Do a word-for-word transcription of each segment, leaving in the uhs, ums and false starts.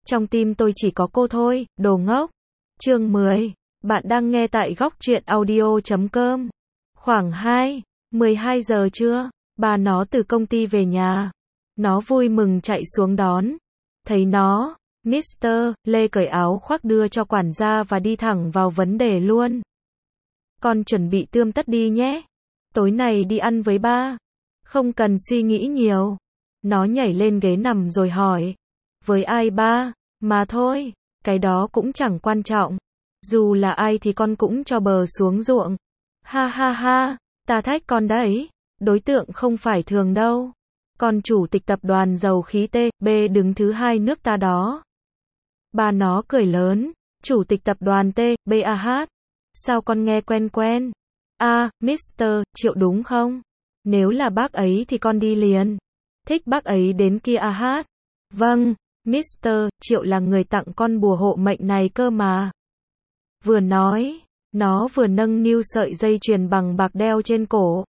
Trong tim tôi chỉ có cô thôi, đồ ngốc. Chương mười. Bạn đang nghe tại góc truyện audio chấm com. Khoảng hai, mười hai giờ trưa, bà nó từ công ty về nhà. Nó vui mừng chạy xuống đón. Thấy nó, mít tơ Lê cởi áo khoác đưa cho quản gia và đi thẳng vào vấn đề luôn. Con chuẩn bị tươm tất đi nhé. Tối nay đi ăn với ba. Không cần suy nghĩ nhiều. Nó nhảy lên ghế nằm rồi hỏi. Với ai ba? Mà thôi, cái đó cũng chẳng quan trọng. Dù là ai thì con cũng cho bờ xuống ruộng. Ha ha ha, ta thách con đấy. Đối tượng không phải thường đâu. Con chủ tịch tập đoàn dầu khí T B đứng thứ hai nước ta đó. Ba nó cười lớn. Chủ tịch tập đoàn T B A H. Sao con nghe quen quen? À, mít tơ Triệu đúng không? Nếu là bác ấy thì con đi liền. Thích bác ấy đến kia A H. Vâng, mít tơ Triệu là người tặng con bùa hộ mệnh này cơ mà. Vừa nói, nó vừa nâng niu sợi dây chuyền bằng bạc đeo trên cổ.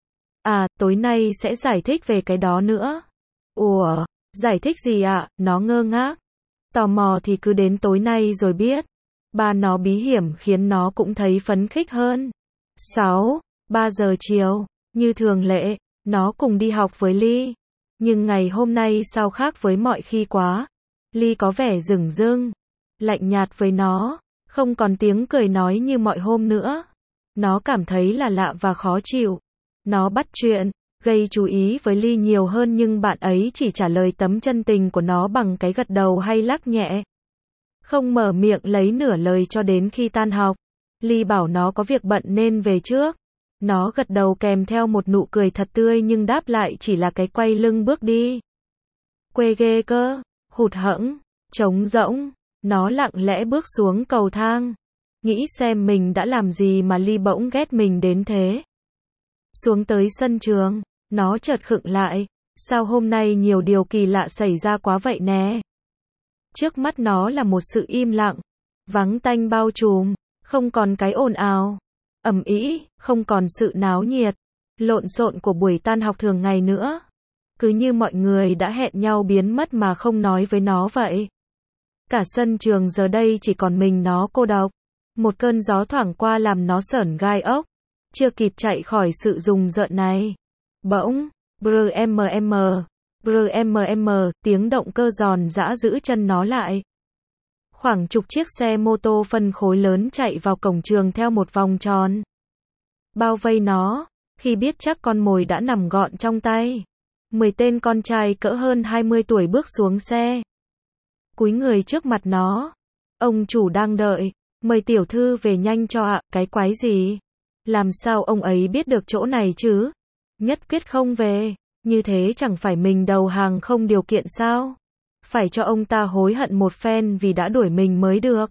À, tối nay sẽ giải thích về cái đó nữa. Ủa, giải thích gì ạ? Nó ngơ ngác. Tò mò thì cứ đến tối nay rồi biết. Ba nó bí hiểm khiến nó cũng thấy phấn khích hơn. sáu, ba giờ chiều, như thường lệ, nó cùng đi học với Ly. Nhưng ngày hôm nay sao khác với mọi khi quá. Ly có vẻ rừng rưng, lạnh nhạt với nó, không còn tiếng cười nói như mọi hôm nữa. Nó cảm thấy là lạ và khó chịu. Nó bắt chuyện, gây chú ý với Ly nhiều hơn nhưng bạn ấy chỉ trả lời tấm chân tình của nó bằng cái gật đầu hay lắc nhẹ. Không mở miệng lấy nửa lời cho đến khi tan học. Ly bảo nó có việc bận nên về trước. Nó gật đầu kèm theo một nụ cười thật tươi nhưng đáp lại chỉ là cái quay lưng bước đi. Quê ghê cơ, hụt hẫng, trống rỗng. Nó lặng lẽ bước xuống cầu thang. Nghĩ xem mình đã làm gì mà Ly bỗng ghét mình đến thế. Xuống tới sân trường, nó chợt khựng lại. Sao hôm nay nhiều điều kỳ lạ xảy ra quá vậy nè. Trước mắt nó là một sự im lặng, vắng tanh bao trùm, không còn cái ồn ào, ầm ĩ, không còn sự náo nhiệt, lộn xộn của buổi tan học thường ngày nữa. Cứ như mọi người đã hẹn nhau biến mất mà không nói với nó vậy. Cả sân trường giờ đây chỉ còn mình nó cô độc. Một cơn gió thoảng qua làm nó sởn gai ốc. Chưa kịp chạy khỏi sự rùng rợn này. Bỗng, brmm, brmm, tiếng động cơ giòn giã giữ chân nó lại. Khoảng chục chiếc xe mô tô phân khối lớn chạy vào cổng trường theo một vòng tròn. Bao vây nó, khi biết chắc con mồi đã nằm gọn trong tay. Mười tên con trai cỡ hơn hai mươi tuổi bước xuống xe. Cúi người trước mặt nó. Ông chủ đang đợi, mời tiểu thư về nhanh cho ạ, cái quái gì? Làm sao ông ấy biết được chỗ này chứ? Nhất quyết không về, như thế chẳng phải mình đầu hàng không điều kiện sao? Phải cho ông ta hối hận một phen vì đã đuổi mình mới được.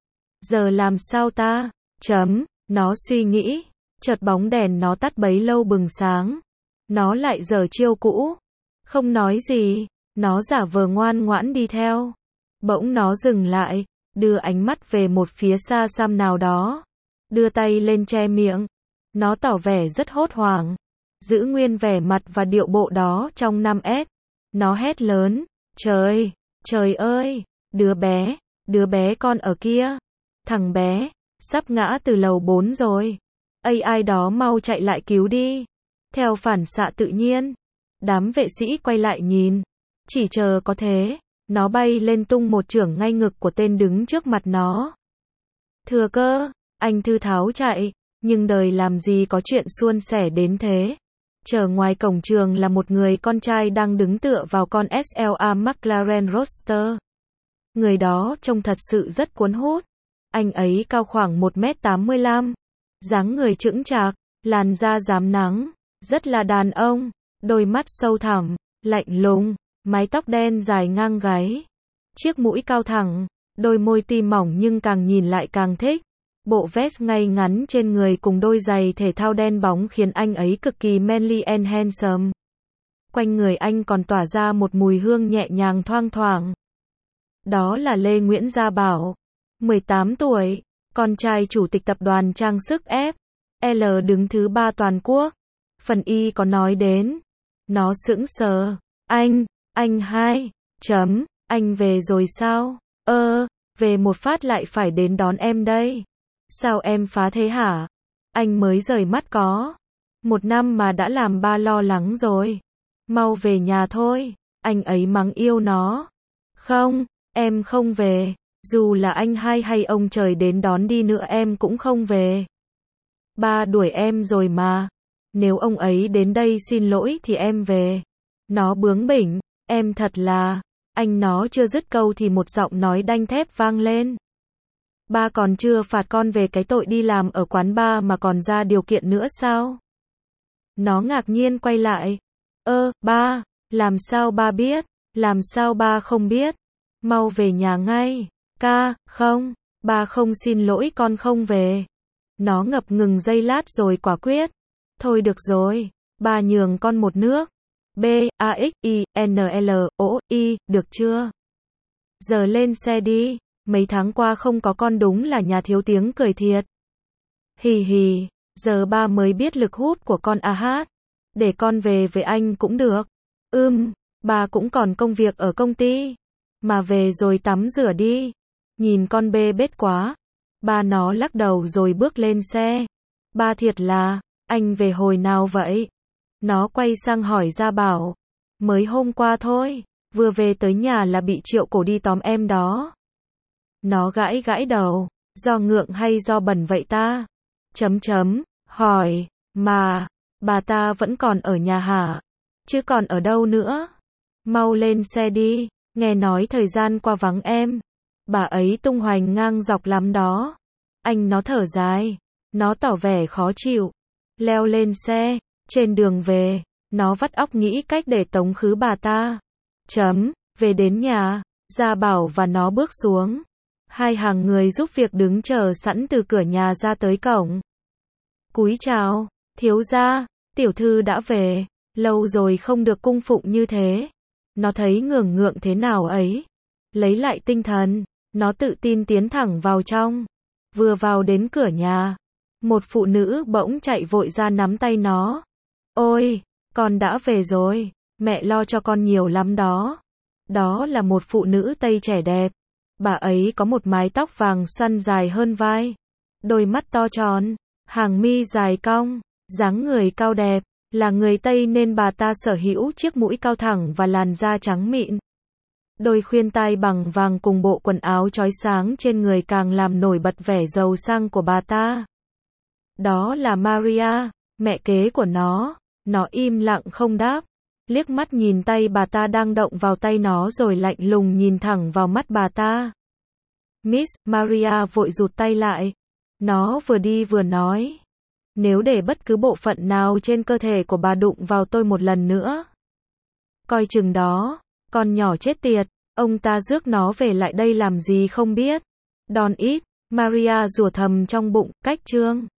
Giờ làm sao ta? Chấm, nó suy nghĩ, chợt bóng đèn nó tắt bấy lâu bừng sáng. Nó lại giở chiêu cũ. Không nói gì, nó giả vờ ngoan ngoãn đi theo. Bỗng nó dừng lại, đưa ánh mắt về một phía xa xăm nào đó. Đưa tay lên che miệng. Nó tỏ vẻ rất hốt hoảng. Giữ nguyên vẻ mặt và điệu bộ đó trong năm S. Nó hét lớn. Trời, trời ơi, đứa bé, đứa bé con ở kia. Thằng bé, sắp ngã từ lầu bốn rồi. Ây ai đó mau chạy lại cứu đi. Theo phản xạ tự nhiên, đám vệ sĩ quay lại nhìn. Chỉ chờ có thế, nó bay lên tung một chưởng ngay ngực của tên đứng trước mặt nó. Thừa cơ, anh thư tháo chạy, nhưng đời làm gì có chuyện suôn sẻ đến thế. Chờ ngoài cổng trường là một người con trai đang đứng tựa vào con ét lờ a McLaren Roadster. Người đó trông thật sự rất cuốn hút. Anh ấy cao khoảng một mét tám mươi lăm. Dáng người chững chạc, làn da rám nắng, rất là đàn ông, đôi mắt sâu thẳm, lạnh lùng, mái tóc đen dài ngang gáy, chiếc mũi cao thẳng, đôi môi tim mỏng nhưng càng nhìn lại càng thích. Bộ vest ngay ngắn trên người cùng đôi giày thể thao đen bóng khiến anh ấy cực kỳ manly and handsome. Quanh người anh còn tỏa ra một mùi hương nhẹ nhàng thoang thoảng. Đó là Lê Nguyễn Gia Bảo, mười tám tuổi, con trai chủ tịch tập đoàn trang sức F L đứng thứ ba toàn quốc. Phần Y có nói đến. Nó sững sờ. Anh, anh hai, chấm, Anh về rồi sao? Ơ, về một phát lại phải đến đón em đây. Sao em phá thế hả? Anh mới rời mắt có một năm mà đã làm ba lo lắng rồi. Mau về nhà thôi. Anh ấy mắng yêu nó. Không, em không về. Dù là anh hai hay ông trời đến đón đi nữa em cũng không về. Ba đuổi em rồi mà. Nếu ông ấy đến đây xin lỗi thì em về. Nó bướng bỉnh. Em thật là... Anh nó chưa dứt câu thì một giọng nói đanh thép vang lên. Ba còn chưa phạt con về cái tội đi làm ở quán bar mà còn ra điều kiện nữa sao? Nó ngạc nhiên quay lại. Ơ, ba, làm sao ba biết? Làm sao ba không biết? Mau về nhà ngay. Ca, không, ba không xin lỗi con không về. Nó ngập ngừng giây lát rồi quả quyết. Thôi được rồi, ba nhường con một nước. B, A, X, I, N, L, O, I, được chưa? Giờ lên xe đi, mấy tháng qua không có con đúng là nhà thiếu tiếng cười thiệt. Hì hì, giờ ba mới biết lực hút của con a hát. Để con về với anh cũng được. Ưm, ba cũng còn công việc ở công ty. Mà về rồi tắm rửa đi. Nhìn con bê bết quá. Ba nó lắc đầu rồi bước lên xe. Ba thiệt là, anh về hồi nào vậy? Nó quay sang hỏi Gia Bảo. Mới hôm qua thôi, vừa về tới nhà là bị Triệu cổ đi tóm em đó. Nó gãi gãi đầu, do ngượng hay do bẩn vậy ta? Chấm chấm, hỏi, mà, bà ta vẫn còn ở nhà hả? Chứ còn ở đâu nữa? Mau lên xe đi, nghe nói thời gian qua vắng em. Bà ấy tung hoành ngang dọc lắm đó. Anh nó thở dài, nó tỏ vẻ khó chịu. Leo lên xe, trên đường về, nó vắt óc nghĩ cách để tống khứ bà ta. Chấm, về đến nhà, Gia Bảo và nó bước xuống. Hai hàng người giúp việc đứng chờ sẵn từ cửa nhà ra tới cổng. Cúi chào, thiếu gia, tiểu thư đã về, lâu rồi không được cung phụng như thế. Nó thấy ngượng ngượng thế nào ấy. Lấy lại tinh thần, nó tự tin tiến thẳng vào trong. Vừa vào đến cửa nhà, một phụ nữ bỗng chạy vội ra nắm tay nó. Ôi, con đã về rồi, mẹ lo cho con nhiều lắm đó. Đó là một phụ nữ Tây trẻ đẹp. Bà ấy có một mái tóc vàng xoăn dài hơn vai, đôi mắt to tròn, hàng mi dài cong, dáng người cao đẹp. Là người Tây nên bà ta sở hữu chiếc mũi cao thẳng và làn da trắng mịn. Đôi khuyên tai bằng vàng cùng bộ quần áo chói sáng trên người càng làm nổi bật vẻ giàu sang của bà ta. Đó là Maria, mẹ kế của nó. Nó im lặng không đáp, liếc mắt nhìn tay bà ta đang động vào tay nó rồi lạnh lùng nhìn thẳng vào mắt bà ta. Miss Maria vội rụt tay lại. Nó vừa đi vừa nói. Nếu để bất cứ bộ phận nào trên cơ thể của bà đụng vào tôi một lần nữa, coi chừng đó, con nhỏ chết tiệt, ông ta rước nó về lại đây làm gì không biết. Đòn ít, Maria rủa thầm trong bụng, cách trương.